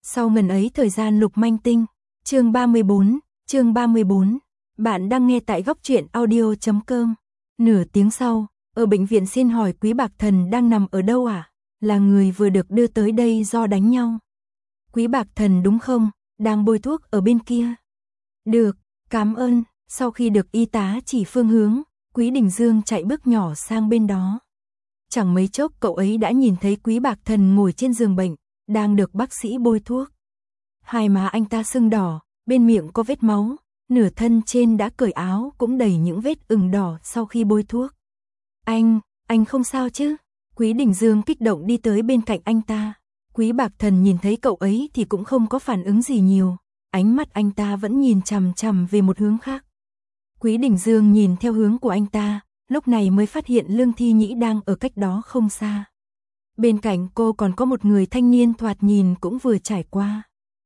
Sau ngần ấy thời gian Lục Manh Tinh, chương 34, bạn đang nghe tại góc truyện audio.com. Nửa tiếng sau, ở bệnh viện xin hỏi Quý Bạc Thần đang nằm ở đâu à? Là người vừa được đưa tới đây do đánh nhau. Quý Bạc Thần đúng không? Đang bôi thuốc ở bên kia. Được, cảm ơn. Sau khi được y tá chỉ phương hướng, Quý Đình Dương chạy bước nhỏ sang bên đó. Chẳng mấy chốc cậu ấy đã nhìn thấy Quý Bạc Thần ngồi trên giường bệnh, đang được bác sĩ bôi thuốc. Hai má anh ta sưng đỏ, bên miệng có vết máu, nửa thân trên đã cởi áo cũng đầy những vết ửng đỏ sau khi bôi thuốc. Anh không sao chứ? Quý Đình Dương kích động đi tới bên cạnh anh ta. Quý Bạc Thần nhìn thấy cậu ấy thì cũng không có phản ứng gì nhiều, ánh mắt anh ta vẫn nhìn chằm chằm về một hướng khác. Quý Đình Dương nhìn theo hướng của anh ta, lúc này mới phát hiện Lương Thi Nhĩ đang ở cách đó không xa. Bên cạnh cô còn có một người thanh niên thoạt nhìn cũng vừa trải qua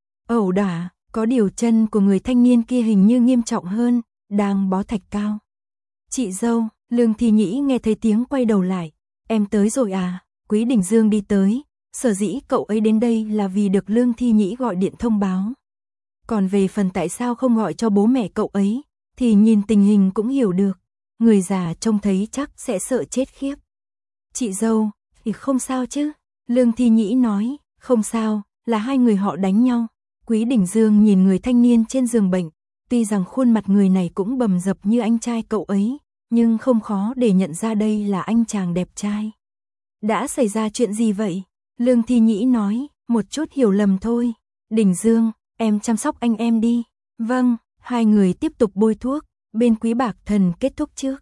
ẩu đả, có điều chân của người thanh niên kia hình như nghiêm trọng hơn, đang bó thạch cao. Chị dâu, Lương Thi Nhĩ nghe thấy tiếng quay đầu lại. Em tới rồi à? Quý Đình Dương đi tới, sở dĩ cậu ấy đến đây là vì được Lương Thi Nhĩ gọi điện thông báo. Còn về phần tại sao không gọi cho bố mẹ cậu ấy, thì nhìn tình hình cũng hiểu được. Người già trông thấy chắc sẽ sợ chết khiếp. Chị dâu, thì không sao chứ? Lương Thi Nhĩ nói, không sao, là hai người họ đánh nhau. Quý Đình Dương nhìn người thanh niên trên giường bệnh, tuy rằng khuôn mặt người này cũng bầm dập như anh trai cậu ấy, nhưng không khó để nhận ra đây là anh chàng đẹp trai. Đã xảy ra chuyện gì vậy? Lương Thi Nhĩ nói, một chút hiểu lầm thôi. Đình Dương, em chăm sóc anh em đi. Vâng, hai người tiếp tục bôi thuốc, bên Quý Bạc Thần kết thúc trước.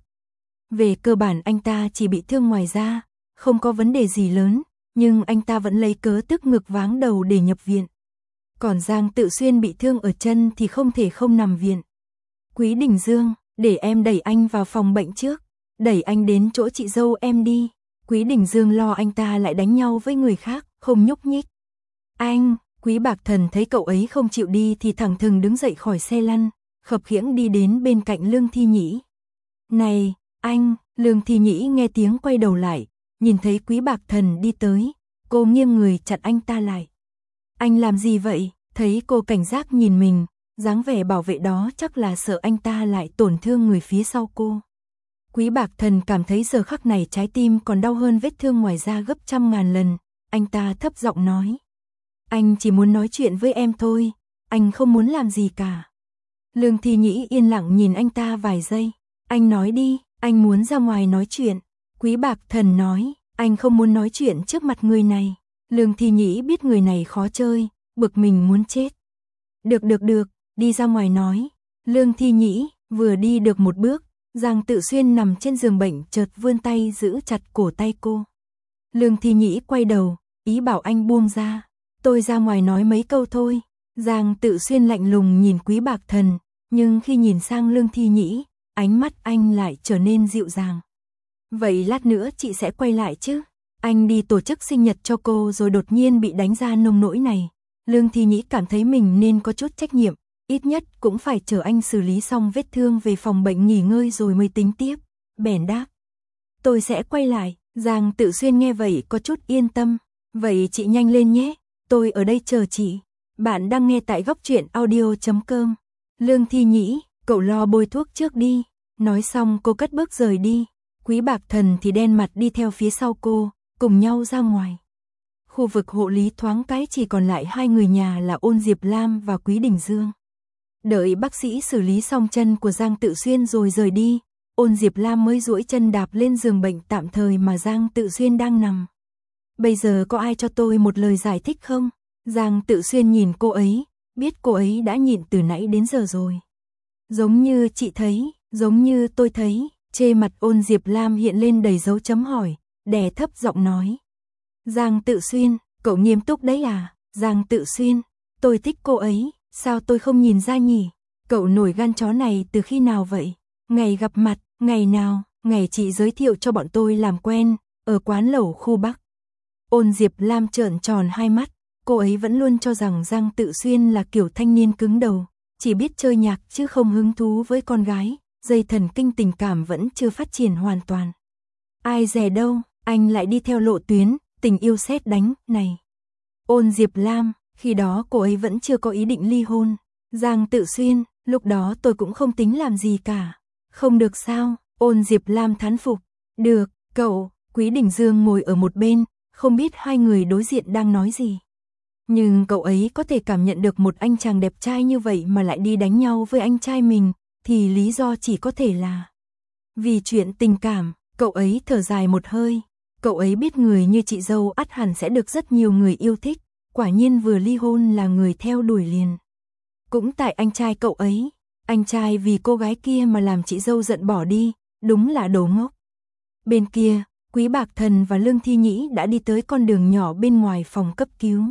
Về cơ bản anh ta chỉ bị thương ngoài da, không có vấn đề gì lớn, nhưng anh ta vẫn lấy cớ tức ngực váng đầu để nhập viện. Còn Giang Tự Xuyên bị thương ở chân thì không thể không nằm viện. Quý Đình Dương, để em đẩy anh vào phòng bệnh trước, đẩy anh đến chỗ chị dâu em đi. Quý Đình Dương lo anh ta lại đánh nhau với người khác, không nhúc nhích. Anh, Quý Bạc Thần thấy cậu ấy không chịu đi thì thẳng thừng đứng dậy khỏi xe lăn, khập khiễng đi đến bên cạnh Lương Thi Nhĩ. Này, anh, Lương Thi Nhĩ nghe tiếng quay đầu lại, nhìn thấy Quý Bạc Thần đi tới, cô nghiêng người chặn anh ta lại. Anh làm gì vậy? Thấy cô cảnh giác nhìn mình, dáng vẻ bảo vệ đó chắc là sợ anh ta lại tổn thương người phía sau cô. Quý Bạc Thần cảm thấy giờ khắc này trái tim còn đau hơn vết thương ngoài da gấp trăm ngàn lần, anh ta thấp giọng nói. Anh chỉ muốn nói chuyện với em thôi, anh không muốn làm gì cả. Lương Thi Nhĩ yên lặng nhìn anh ta vài giây. Anh nói đi, anh muốn ra ngoài nói chuyện. Quý Bạc Thần nói, anh không muốn nói chuyện trước mặt người này. Lương Thi Nhĩ biết người này khó chơi, bực mình muốn chết. Được, đi ra ngoài nói. Lương Thi Nhĩ vừa đi được một bước, Giang Tự Xuyên nằm trên giường bệnh chợt vươn tay giữ chặt cổ tay cô. Lương Thi Nhĩ quay đầu, ý bảo anh buông ra. Tôi ra ngoài nói mấy câu thôi. Giang Tự Xuyên lạnh lùng nhìn Quý Bạc Thần, nhưng khi nhìn sang Lương Thi Nhĩ, ánh mắt anh lại trở nên dịu dàng. Vậy lát nữa chị sẽ quay lại chứ? Anh đi tổ chức sinh nhật cho cô rồi đột nhiên bị đánh ra nông nỗi này. Lương Thi Nhĩ cảm thấy mình nên có chút trách nhiệm, ít nhất cũng phải chờ anh xử lý xong vết thương về phòng bệnh nghỉ ngơi rồi mới tính tiếp. Bèn đáp. Tôi sẽ quay lại. Giang Tự Xuyên nghe vậy có chút yên tâm. Vậy chị nhanh lên nhé, tôi ở đây chờ chị. Bạn đang nghe tại góc truyện audio.com. Lương Thi Nhĩ, cậu lo bôi thuốc trước đi. Nói xong cô cất bước rời đi. Quý Bạc Thần thì đen mặt đi theo phía sau cô, cùng nhau ra ngoài. Khu vực hộ lý thoáng cái chỉ còn lại hai người nhà là Ôn Diệp Lam và Quý Đình Dương. Đợi bác sĩ xử lý xong chân của Giang Tự Xuyên rồi rời đi, Ôn Diệp Lam mới duỗi chân đạp lên giường bệnh tạm thời mà Giang Tự Xuyên đang nằm. Bây giờ có ai cho tôi một lời giải thích không? Giang Tự Xuyên nhìn cô ấy, biết cô ấy đã nhịn từ nãy đến giờ rồi. Giống như chị thấy, giống như tôi thấy, trên mặt Ôn Diệp Lam hiện lên đầy dấu chấm hỏi, đè thấp giọng nói. Giang Tự Xuyên, cậu nghiêm túc đấy à? Giang Tự Xuyên, tôi thích cô ấy, sao tôi không nhìn ra nhỉ? Cậu nổi gan chó này từ khi nào vậy? Ngày gặp mặt, ngày nào? Ngày chị giới thiệu cho bọn tôi làm quen, ở quán lẩu khu Bắc. Ôn Diệp Lam trợn tròn hai mắt, cô ấy vẫn luôn cho rằng Giang Tự Xuyên là kiểu thanh niên cứng đầu, chỉ biết chơi nhạc chứ không hứng thú với con gái, dây thần kinh tình cảm vẫn chưa phát triển hoàn toàn. Ai dè đâu, anh lại đi theo lộ tuyến, tình yêu sét đánh, này. Ôn Diệp Lam, Khi đó cô ấy vẫn chưa có ý định ly hôn. Giang Tự Xuyên, lúc đó tôi cũng không tính làm gì cả. Không được sao? Ôn Diệp Lam thán phục. Được, cậu. Quý Đình Dương ngồi ở một bên, không biết hai người đối diện đang nói gì. Nhưng cậu ấy có thể cảm nhận được một anh chàng đẹp trai như vậy mà lại đi đánh nhau với anh trai mình, thì lý do chỉ có thể là vì chuyện tình cảm. Cậu ấy thở dài một hơi. Cậu ấy biết người như chị dâu ắt hẳn sẽ được rất nhiều người yêu thích, quả nhiên vừa ly hôn là người theo đuổi liền. Cũng tại anh trai cậu ấy, anh trai vì cô gái kia mà làm chị dâu giận bỏ đi, đúng là đồ ngốc. Bên kia, Quý Bạc Thần và Lương Thi Nhĩ đã đi tới con đường nhỏ bên ngoài phòng cấp cứu.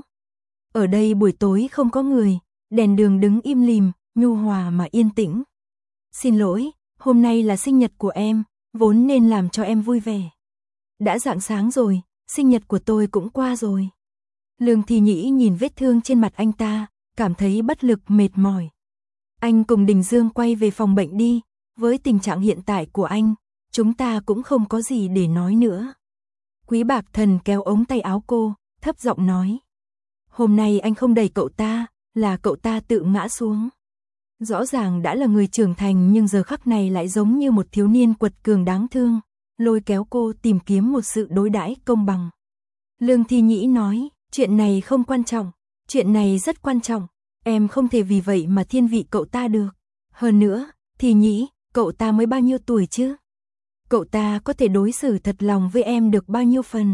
Ở đây buổi tối không có người, đèn đường đứng im lìm, nhu hòa mà yên tĩnh. Xin lỗi, hôm nay là sinh nhật của em, vốn nên làm cho em vui vẻ. Đã rạng sáng rồi, sinh nhật của tôi cũng qua rồi. Lương Thi Nhĩ nhìn vết thương trên mặt anh ta, cảm thấy bất lực mệt mỏi. Anh cùng Đình Dương quay về phòng bệnh đi, với tình trạng hiện tại của anh, chúng ta cũng không có gì để nói nữa. Quý Bạc Thần kéo ống tay áo cô, thấp giọng nói. Hôm nay anh không đẩy cậu ta, là cậu ta tự ngã xuống. Rõ ràng đã là người trưởng thành nhưng giờ khắc này lại giống như một thiếu niên quật cường đáng thương, lôi kéo cô tìm kiếm một sự đối đãi công bằng. Lương Thi Nhĩ nói, chuyện này không quan trọng, chuyện này rất quan trọng, em không thể vì vậy mà thiên vị cậu ta được. Hơn nữa, Thi Nhĩ, cậu ta mới bao nhiêu tuổi chứ? Cậu ta có thể đối xử thật lòng với em được bao nhiêu phần?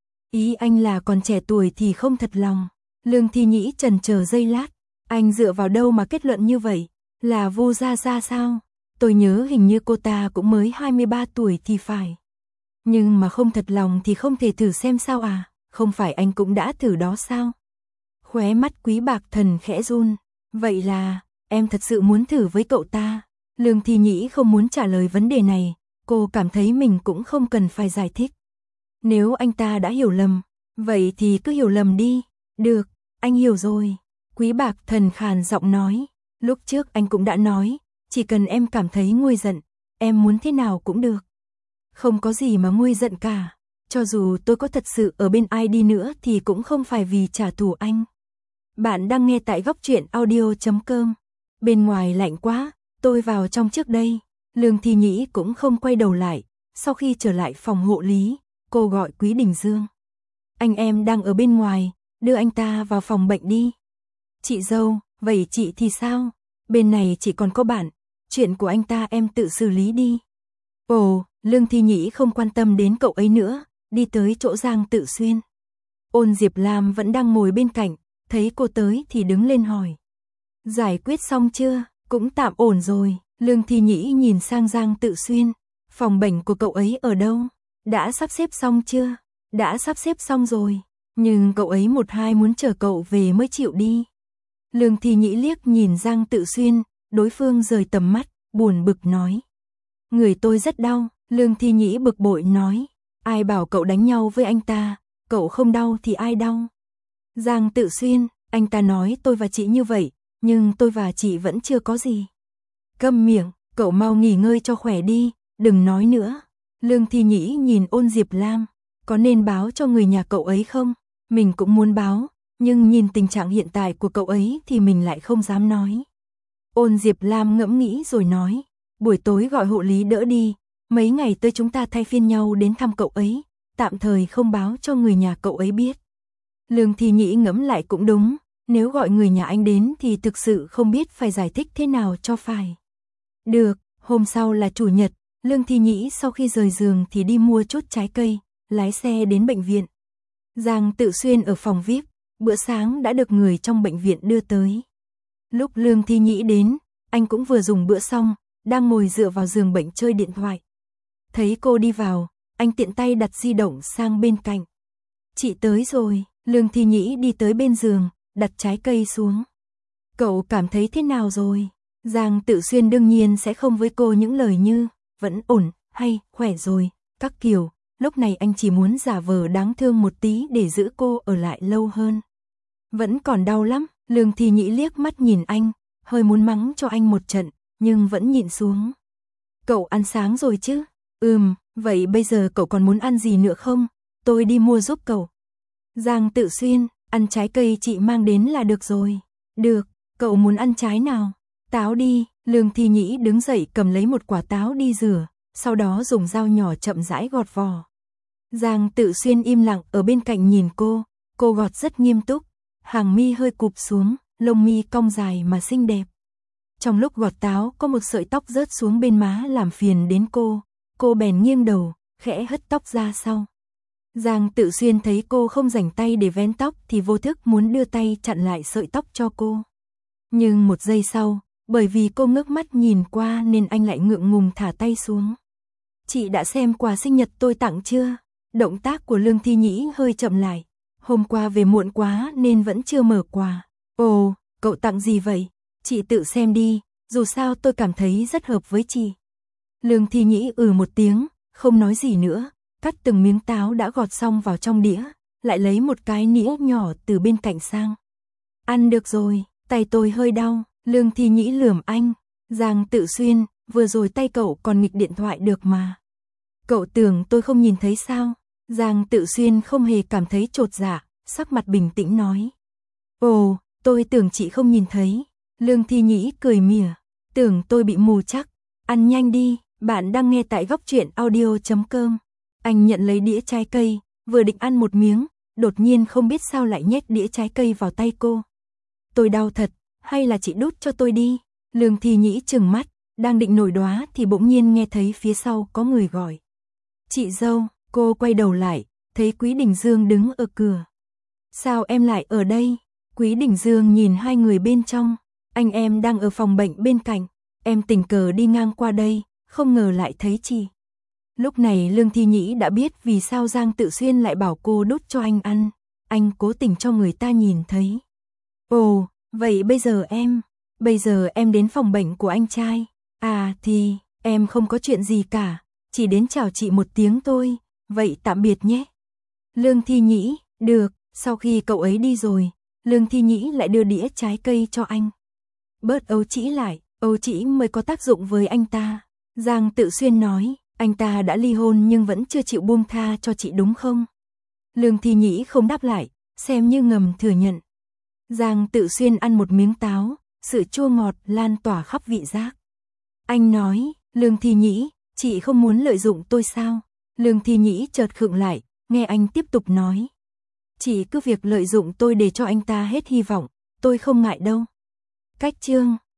Ý anh là còn trẻ tuổi thì không thật lòng. Lương Thi Nhĩ chần chờ giây lát, anh dựa vào đâu mà kết luận như vậy? Là Vu Gia Gia sao? Tôi nhớ hình như cô ta cũng mới 23 tuổi thì phải. Nhưng mà không thật lòng thì không thể thử xem sao à? Không phải anh cũng đã thử đó sao? Khóe mắt Quý Bạc Thần khẽ run. Vậy là, em thật sự muốn thử với cậu ta? Lương Thi Nhĩ không muốn trả lời vấn đề này, cô cảm thấy mình cũng không cần phải giải thích. Nếu anh ta đã hiểu lầm, vậy thì cứ hiểu lầm đi. Được, anh hiểu rồi. Quý Bạc Thần khàn giọng nói. Lúc trước anh cũng đã nói, chỉ cần em cảm thấy nguôi giận, em muốn thế nào cũng được. Không có gì mà nguôi giận cả. Cho dù tôi có thật sự ở bên ai đi nữa thì cũng không phải vì trả thù anh. Bạn đang nghe tại góc truyện audio.com. Bên ngoài lạnh quá, tôi vào trong trước đây. Lương Thi Nhĩ cũng không quay đầu lại. Sau khi trở lại phòng hộ lý, cô gọi Quý Đình Dương. Anh em đang ở bên ngoài, đưa anh ta vào phòng bệnh đi. Chị dâu, vậy chị thì sao? Bên này chỉ còn có bạn, chuyện của anh ta em tự xử lý đi. Ồ, Lương Thi Nhĩ không quan tâm đến cậu ấy nữa, đi tới chỗ Giang Tự Xuyên. Ôn Diệp Lam vẫn đang ngồi bên cạnh, thấy cô tới thì đứng lên hỏi. Giải quyết xong chưa? Cũng tạm ổn rồi. Lương Thi Nhĩ nhìn sang Giang Tự Xuyên. Phòng bệnh của cậu ấy ở đâu? Đã sắp xếp xong chưa? Đã sắp xếp xong rồi. Nhưng cậu ấy một hai muốn chờ cậu về mới chịu đi. Lương Thi Nhĩ liếc nhìn Giang Tự Xuyên, đối phương rời tầm mắt, buồn bực nói. Người tôi rất đau. Lương Thi Nhĩ bực bội nói. Ai bảo cậu đánh nhau với anh ta? Cậu không đau thì ai đau? Giang Tự Xuyên, anh ta nói tôi và chị như vậy, nhưng tôi và chị vẫn chưa có gì. Câm miệng, cậu mau nghỉ ngơi cho khỏe đi, đừng nói nữa. Lương Thi Nhĩ nhìn Ôn Diệp Lam, có nên báo cho người nhà cậu ấy không? Mình cũng muốn báo, nhưng nhìn tình trạng hiện tại của cậu ấy thì mình lại không dám nói. Ôn Diệp Lam ngẫm nghĩ rồi nói, buổi tối gọi hộ lý đỡ đi, mấy ngày tới chúng ta thay phiên nhau đến thăm cậu ấy, tạm thời không báo cho người nhà cậu ấy biết. Lương Thi Nhĩ ngẫm lại cũng đúng, nếu gọi người nhà anh đến thì thực sự không biết phải giải thích thế nào cho phải. Được, hôm sau là chủ nhật, Lương Thi Nhĩ sau khi rời giường thì đi mua chút trái cây, lái xe đến bệnh viện. Giang Tự Xuyên ở phòng VIP, bữa sáng đã được người trong bệnh viện đưa tới. Lúc Lương Thi Nhĩ đến, anh cũng vừa dùng bữa xong, đang ngồi dựa vào giường bệnh chơi điện thoại. Thấy cô đi vào, anh tiện tay đặt di động sang bên cạnh. Chị tới rồi. Lương Thi Nhĩ đi tới bên giường, đặt trái cây xuống. Cậu cảm thấy thế nào rồi? Giang Tự Xuyên đương nhiên sẽ không với cô những lời như vẫn ổn, hay khỏe rồi, các kiểu. Lúc này anh chỉ muốn giả vờ đáng thương một tí để giữ cô ở lại lâu hơn. Vẫn còn đau lắm. Lương Thi Nhĩ liếc mắt nhìn anh, hơi muốn mắng cho anh một trận, nhưng vẫn nhịn xuống. Cậu ăn sáng rồi chứ? Vậy bây giờ cậu còn muốn ăn gì nữa không? Tôi đi mua giúp cậu. Giang Tự Xuyên, ăn trái cây chị mang đến là được rồi. Được, cậu muốn ăn trái nào? Táo đi, Lương Thi Nhĩ đứng dậy cầm lấy một quả táo đi rửa, sau đó dùng dao nhỏ chậm rãi gọt vỏ. Giang Tự Xuyên im lặng ở bên cạnh nhìn cô gọt rất nghiêm túc, hàng mi hơi cụp xuống, lông mi cong dài mà xinh đẹp. Trong lúc gọt táo có một sợi tóc rớt xuống bên má làm phiền đến cô bèn nghiêng đầu, khẽ hất tóc ra sau. Giang Tự Xuyên thấy cô không rảnh tay để vén tóc thì vô thức muốn đưa tay chặn lại sợi tóc cho cô. Nhưng một giây sau, bởi vì cô ngước mắt nhìn qua nên anh lại ngượng ngùng thả tay xuống. Chị đã xem quà sinh nhật tôi tặng chưa? Động tác của Lương Thi Nhĩ hơi chậm lại. Hôm qua về muộn quá nên vẫn chưa mở quà. Ồ, cậu tặng gì vậy? Chị tự xem đi, dù sao tôi cảm thấy rất hợp với chị. Lương Thi Nhĩ một tiếng, không nói gì nữa, cắt từng miếng táo đã gọt xong vào trong đĩa, lại lấy một cái nĩa nhỏ từ bên cạnh sang. Ăn được rồi, tay tôi hơi đau. Lương Thi Nhĩ lườm anh. Giang Tự Xuyên, vừa rồi tay cậu còn nghịch điện thoại được mà. Cậu tưởng tôi không nhìn thấy sao? Giang Tự Xuyên không hề cảm thấy chột dạ, sắc mặt bình tĩnh nói. Ồ, tôi tưởng chị không nhìn thấy. Lương Thi Nhĩ cười mỉa. Tưởng tôi bị mù chắc. Ăn nhanh đi, bạn đang nghe tại góc truyện audio.com. Anh nhận lấy đĩa trái cây, vừa định ăn một miếng, đột nhiên không biết sao lại nhét đĩa trái cây vào tay cô. Tôi đau thật, hay là chị đút cho tôi đi? Lương Thi Nhĩ trừng mắt, đang định nổi đoá thì bỗng nhiên nghe thấy phía sau có người gọi. Chị dâu, cô quay đầu lại, thấy Quý Đình Dương đứng ở cửa. Sao em lại ở đây? Quý Đình Dương nhìn hai người bên trong. Anh em đang ở phòng bệnh bên cạnh. Em tình cờ đi ngang qua đây, không ngờ lại thấy chị. Lúc này Lương Thi Nhĩ đã biết vì sao Giang Tự Xuyên lại bảo cô đút cho anh ăn. Anh cố tình cho người ta nhìn thấy. Ồ, vậy bây giờ em đến phòng bệnh của anh trai. À thì, em không có chuyện gì cả, chỉ đến chào chị một tiếng thôi, vậy tạm biệt nhé. Lương Thi Nhĩ, được, sau khi cậu ấy đi rồi, Lương Thi Nhĩ lại đưa đĩa trái cây cho anh. Bớt ấu trĩ lại, ấu trĩ mới có tác dụng với anh ta. Giang Tự Xuyên nói, anh ta đã ly hôn nhưng vẫn chưa chịu buông tha cho chị đúng không? Lương Thi Nhĩ không đáp lại, xem như ngầm thừa nhận. Giang Tự Xuyên ăn một miếng táo, sự chua ngọt lan tỏa khắp vị giác. Anh nói, Lương Thi Nhĩ, chị không muốn lợi dụng tôi sao? Lương Thi Nhĩ chợt khựng lại, nghe anh tiếp tục nói. Chị cứ việc lợi dụng tôi để cho anh ta hết hy vọng, tôi không ngại đâu. Cách chương